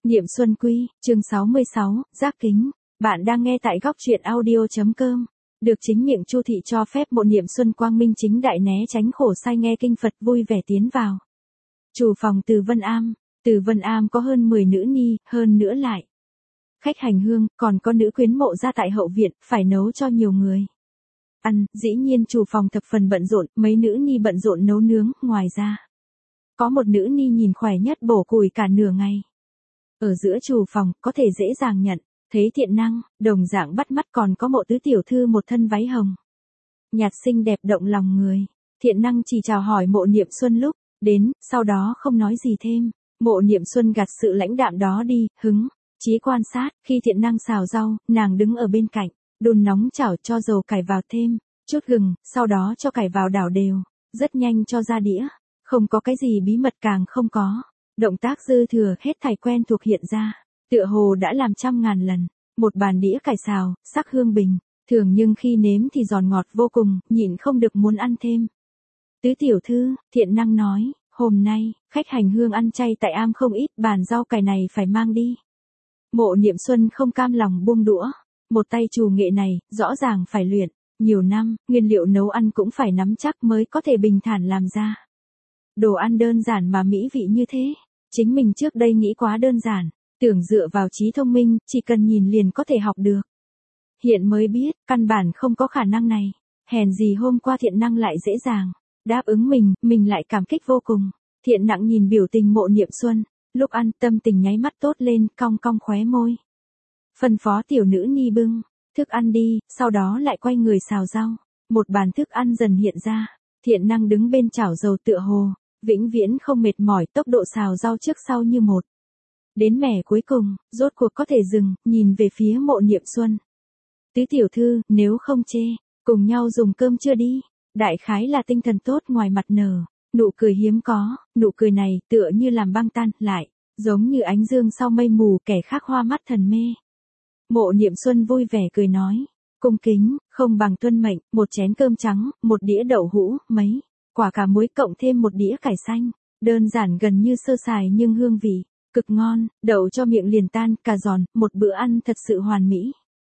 Niệm Xuân Quy, chương 66, Giác Kính. Bạn đang nghe tại góc truyện audio.com. Được chính miệng Chu thị cho phép Mộ Niệm Xuân quang minh chính đại né tránh khổ sai nghe kinh Phật vui vẻ tiến vào. Chủ phòng Từ Vân Am. Từ Vân Am có hơn 10 nữ ni, hơn nữa lại. Khách hành hương, còn có nữ quyến mộ ra tại hậu viện, phải nấu cho nhiều người. Ăn, dĩ nhiên chủ phòng thập phần bận rộn, mấy nữ ni bận rộn nấu nướng, ngoài ra. Có một nữ ni nhìn khỏe nhất bổ củi cả nửa ngày. Ở giữa chủ phòng, có thể dễ dàng nhận, thấy thiện năng, đồng dạng bắt mắt còn có Mộ tứ tiểu thư một thân váy hồng. Nhạt xinh đẹp động lòng người, thiện năng chỉ chào hỏi Mộ Niệm Xuân lúc đến, sau đó không nói gì thêm. Mộ Niệm Xuân gạt sự lãnh đạm đó đi, hứng chí quan sát, khi thiện năng xào rau, nàng đứng ở bên cạnh, đun nóng chảo cho dầu cải vào thêm, chút gừng, sau đó cho cải vào đảo đều, rất nhanh cho ra đĩa, không có cái gì bí mật càng không có. Động tác dư thừa hết thảy quen thuộc hiện ra, tựa hồ đã làm trăm ngàn lần, một bàn đĩa cải xào, sắc hương bình, thường nhưng khi nếm thì giòn ngọt vô cùng, nhịn không được muốn ăn thêm. Tứ tiểu thư, thiện năng nói, hôm nay, khách hành hương ăn chay tại am không ít, bàn rau cải này phải mang đi. Mộ Niệm Xuân không cam lòng buông đũa, một tay trù nghệ này, rõ ràng phải luyện, nhiều năm, nguyên liệu nấu ăn cũng phải nắm chắc mới có thể bình thản làm ra. Đồ ăn đơn giản mà mỹ vị như thế, chính mình trước đây nghĩ quá đơn giản, tưởng dựa vào trí thông minh, chỉ cần nhìn liền có thể học được. Hiện mới biết, căn bản không có khả năng này, hèn gì hôm qua thiện năng lại dễ dàng, đáp ứng mình lại cảm kích vô cùng. Thiện nặng nhìn biểu tình Mộ Niệm Xuân, lúc ăn tâm tình nháy mắt tốt lên, cong cong khóe môi. Phân phó tiểu nữ ni bưng thức ăn đi, sau đó lại quay người xào rau, một bàn thức ăn dần hiện ra, thiện năng đứng bên chảo dầu tựa hồ vĩnh viễn không mệt mỏi, tốc độ xào rau trước sau như một. Đến mẻ cuối cùng, rốt cuộc có thể dừng, nhìn về phía Mộ Niệm Xuân. Tứ tiểu thư, nếu không chê, cùng nhau dùng cơm chưa đi. Đại khái là tinh thần tốt ngoài mặt nở, nụ cười hiếm có, nụ cười này tựa như làm băng tan, lại giống như ánh dương sau mây mù, kẻ khác hoa mắt thần mê. Mộ Niệm Xuân vui vẻ cười nói, cung kính, không bằng tuân mệnh, một chén cơm trắng, một đĩa đậu hũ, mấy quả cà muối cộng thêm một đĩa cải xanh, đơn giản gần như sơ sài nhưng hương vị cực ngon, đậu cho miệng liền tan, cà giòn, một bữa ăn thật sự hoàn mỹ.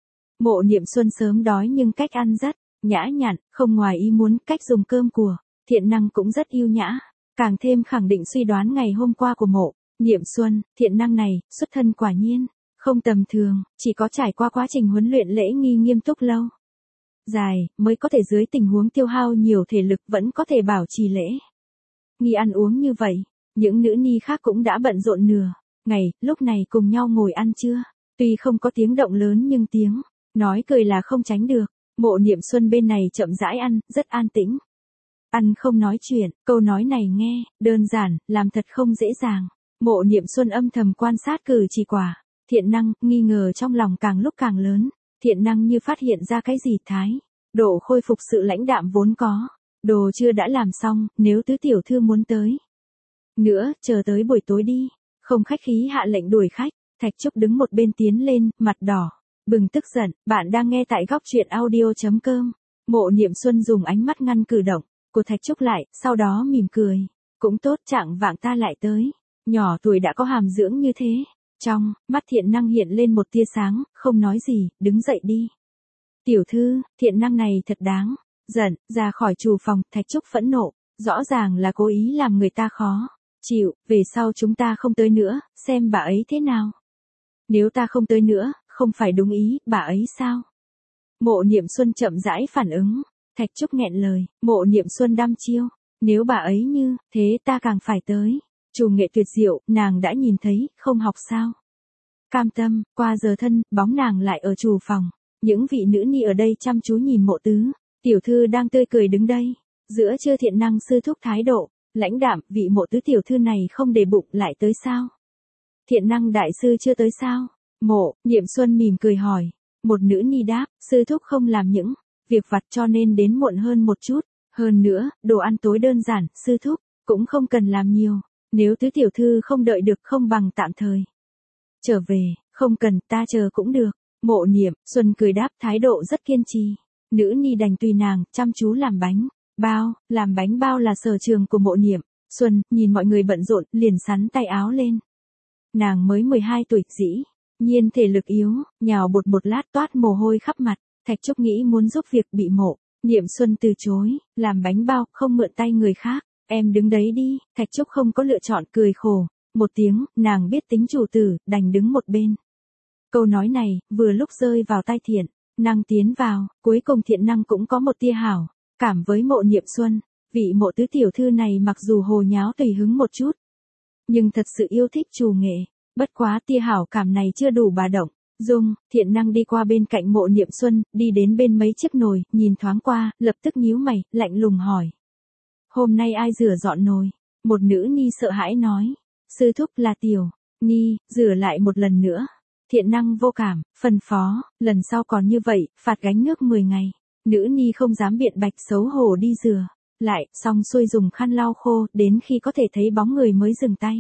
Mộ Niệm Xuân sớm đói nhưng cách ăn rất nhã nhặn, không ngoài ý muốn, cách dùng cơm của thiện năng cũng rất yêu nhã, càng thêm khẳng định suy đoán ngày hôm qua của Mộ Niệm Xuân, thiện năng này, xuất thân quả nhiên không tầm thường, chỉ có trải qua quá trình huấn luyện lễ nghi nghiêm túc lâu dài, mới có thể dưới tình huống tiêu hao nhiều thể lực vẫn có thể bảo trì lễ nghi ăn uống như vậy. Những nữ ni khác cũng đã bận rộn nửa ngày, lúc này cùng nhau ngồi ăn trưa, tuy không có tiếng động lớn nhưng tiếng nói cười là không tránh được. Mộ Niệm Xuân bên này chậm rãi ăn, rất an tĩnh. Ăn không nói chuyện, câu nói này nghe đơn giản, làm thật không dễ dàng. Mộ Niệm Xuân âm thầm quan sát cử chỉ quả thiện năng, nghi ngờ trong lòng càng lúc càng lớn. Thiện năng như phát hiện ra cái gì thái độ khôi phục sự lãnh đạm vốn có. Đồ chưa đã làm xong, nếu tứ tiểu thư muốn tới nữa, chờ tới buổi tối đi. Không khách khí hạ lệnh đuổi khách. Thạch Trúc đứng một bên tiến lên, mặt đỏ bừng tức giận. Bạn đang nghe tại góc truyện audio.com. Mộ Niệm Xuân dùng ánh mắt ngăn cử động của Thạch Trúc lại, sau đó mỉm cười. Cũng tốt, trạng vạng ta lại tới. Nhỏ tuổi đã có hàm dưỡng như thế. Trong mắt thiện năng hiện lên một tia sáng, không nói gì, đứng dậy đi. Tiểu thư, thiện năng này thật đáng giận. Ra khỏi chủ phòng, Thạch Trúc phẫn nộ, rõ ràng là cố ý làm người ta khó chịu. Về sau chúng ta không tới nữa, xem bà ấy thế nào. Nếu ta không tới nữa, không phải đúng ý bà ấy sao? Mộ Niệm Xuân chậm rãi phản ứng. Thạch Trúc nghẹn lời. Mộ Niệm Xuân đăm chiêu, nếu bà ấy như thế ta càng phải tới. Chủ nghệ tuyệt diệu, nàng đã nhìn thấy, không học sao? Cam tâm, qua giờ thân, bóng nàng lại ở chủ phòng. Những vị nữ ni ở đây chăm chú nhìn Mộ tứ tiểu thư đang tươi cười đứng đây. Giữa trưa thiện năng sư thúc thái độ lãnh đạm, vị Mộ tứ tiểu thư này không để bụng lại tới sao? Thiện năng đại sư chưa tới sao? Mộ Niệm Xuân mỉm cười hỏi. Một nữ ni đáp, sư thúc không làm những việc vặt cho nên đến muộn hơn một chút. Hơn nữa, đồ ăn tối đơn giản, sư thúc cũng không cần làm nhiều. Nếu tứ tiểu thư không đợi được, không bằng tạm thời trở về. Không cần, ta chờ cũng được. Mộ Niệm Xuân cười đáp, thái độ rất kiên trì. Nữ ni đành tùy nàng, chăm chú làm bánh bao. Làm bánh bao là sở trường của Mộ Niệm Xuân, nhìn mọi người bận rộn, liền sắn tay áo lên. Nàng mới 12 tuổi dĩ nhiên thể lực yếu, nhào bột một lát toát mồ hôi khắp mặt, Thạch Trúc nghĩ muốn giúp việc bị Mộ Niệm Xuân từ chối, làm bánh bao, không mượn tay người khác, em đứng đấy đi, Thạch Trúc không có lựa chọn cười khổ, một tiếng, nàng biết tính chủ tử, đành đứng một bên. Câu nói này, vừa lúc rơi vào tai Thiện Năng tiến vào, cuối cùng Thiện Năng cũng có một tia hảo cảm với Mộ Niệm Xuân, vị Mộ tứ tiểu thư này mặc dù hồ nháo tùy hứng một chút, nhưng thật sự yêu thích trù nghệ, bất quá tia hảo cảm này chưa đủ bà động. Thiện Năng đi qua bên cạnh Mộ Niệm Xuân, đi đến bên mấy chiếc nồi, nhìn thoáng qua, lập tức nhíu mày, lạnh lùng hỏi. Hôm nay ai rửa dọn nồi? Một nữ ni sợ hãi nói. Sư thúc là Tiểu Ni, rửa lại một lần nữa. Thiện Năng vô cảm, phân phó, lần sau còn như vậy, phạt gánh nước 10 ngày. Nữ ni không dám biện bạch, xấu hổ đi rửa lại, xong xuôi dùng khăn lau khô, đến khi có thể thấy bóng người mới dừng tay.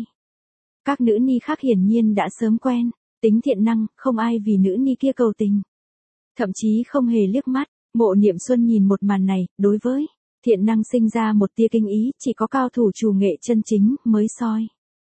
Các nữ ni khác hiển nhiên đã sớm quen tính Thiện Năng, không ai vì nữ ni kia cầu tình. Thậm chí không hề liếc mắt. Mộ Niệm Xuân nhìn một màn này, đối với Thiện Năng sinh ra một tia kinh ý, chỉ có cao thủ trù nghệ chân chính mới soi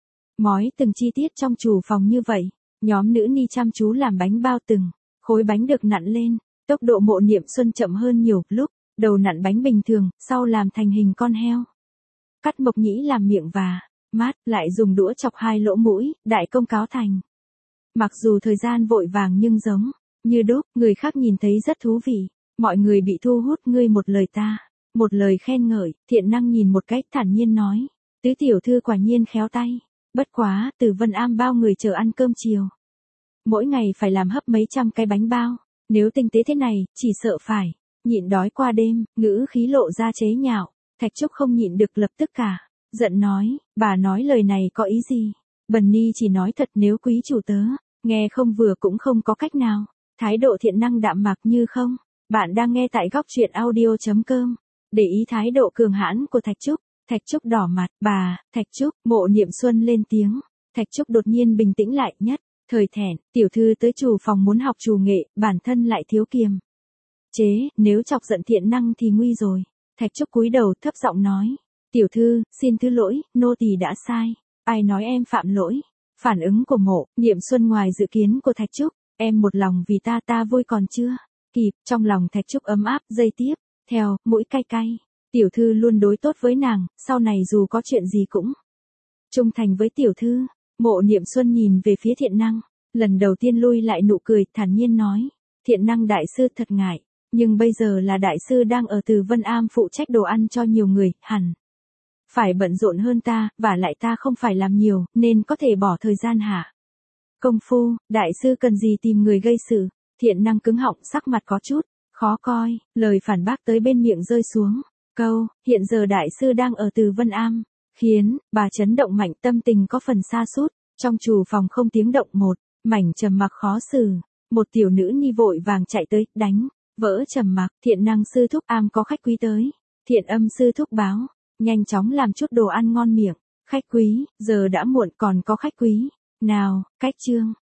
mói từng chi tiết trong chủ phòng như vậy. Nhóm nữ ni chăm chú làm bánh bao, từng khối bánh được nặn lên, tốc độ Mộ Niệm Xuân chậm hơn nhiều, lúc đầu nặn bánh bình thường, sau làm thành hình con heo. Cắt mộc nhĩ làm miệng và mát, lại dùng đũa chọc 2 lỗ mũi, đại công cáo thành. Mặc dù thời gian vội vàng nhưng giống như đúc, người khác nhìn thấy rất thú vị, mọi người bị thu hút, ngươi một lời ta một lời khen ngợi. Thiện Năng nhìn một cách thản nhiên nói, tứ tiểu thư quả nhiên khéo tay, bất quá, từ Vân Am bao người chờ ăn cơm chiều, mỗi ngày phải làm hấp mấy trăm cái bánh bao, nếu tinh tế thế này, chỉ sợ phải nhịn đói qua đêm. Ngữ khí lộ ra chế nhạo. Thạch Trúc không nhịn được lập tức cả giận nói, bà nói lời này có ý gì? Bần ni chỉ nói thật, nếu quý chủ tớ nghe không vừa cũng không có cách nào. Thái độ Thiện Năng đạm mạc như không. Bạn đang nghe tại góc truyện audio.com. Để ý thái độ cường hãn của Thạch Trúc. Thạch Trúc đỏ mặt. Bà, Thạch Trúc. Mộ Niệm Xuân lên tiếng. Thạch Trúc đột nhiên bình tĩnh lại, nhất thời thẹn. Tiểu thư tới chủ phòng muốn học trù nghệ, bản thân lại thiếu kiềm chế, nếu chọc giận Thiện Năng thì nguy rồi. Thạch Trúc cúi đầu thấp giọng nói, tiểu thư, xin thứ lỗi, nô tỳ đã sai. Ai nói em phạm lỗi? Phản ứng của Mộ Niệm Xuân ngoài dự kiến của Thạch Trúc. Em một lòng vì ta vui còn chưa kịp. Trong lòng Thạch Trúc ấm áp, giây tiếp theo, mũi cay cay. Tiểu thư luôn đối tốt với nàng, sau này dù có chuyện gì cũng trung thành với tiểu thư. Mộ Niệm Xuân nhìn về phía Thiện Năng, lần đầu tiên lui lại nụ cười, thản nhiên nói, Thiện Năng đại sư thật ngại, nhưng bây giờ là đại sư đang ở Từ Vân Am phụ trách đồ ăn cho nhiều người, hẳn phải bận rộn hơn ta, và lại ta không phải làm nhiều, nên có thể bỏ thời gian hạ công phu. Đại sư cần gì tìm người gây sự? Thiện Năng cứng họng, sắc mặt có chút khó coi, lời phản bác tới bên miệng rơi xuống câu, hiện giờ đại sư đang ở Từ Vân Am, khiến bà chấn động mạnh, tâm tình có phần sa sút. Trong chủ phòng không tiếng động, một mảnh trầm mặc khó xử. Một tiểu nữ ni vội vàng chạy tới, đánh vỡ trầm mặc. Thiện Năng sư thúc, am có khách quý tới. Thiện Âm sư thúc báo, nhanh chóng làm chút đồ ăn ngon miệng. Khách quý, giờ đã muộn, còn có khách quý nào? Cách chương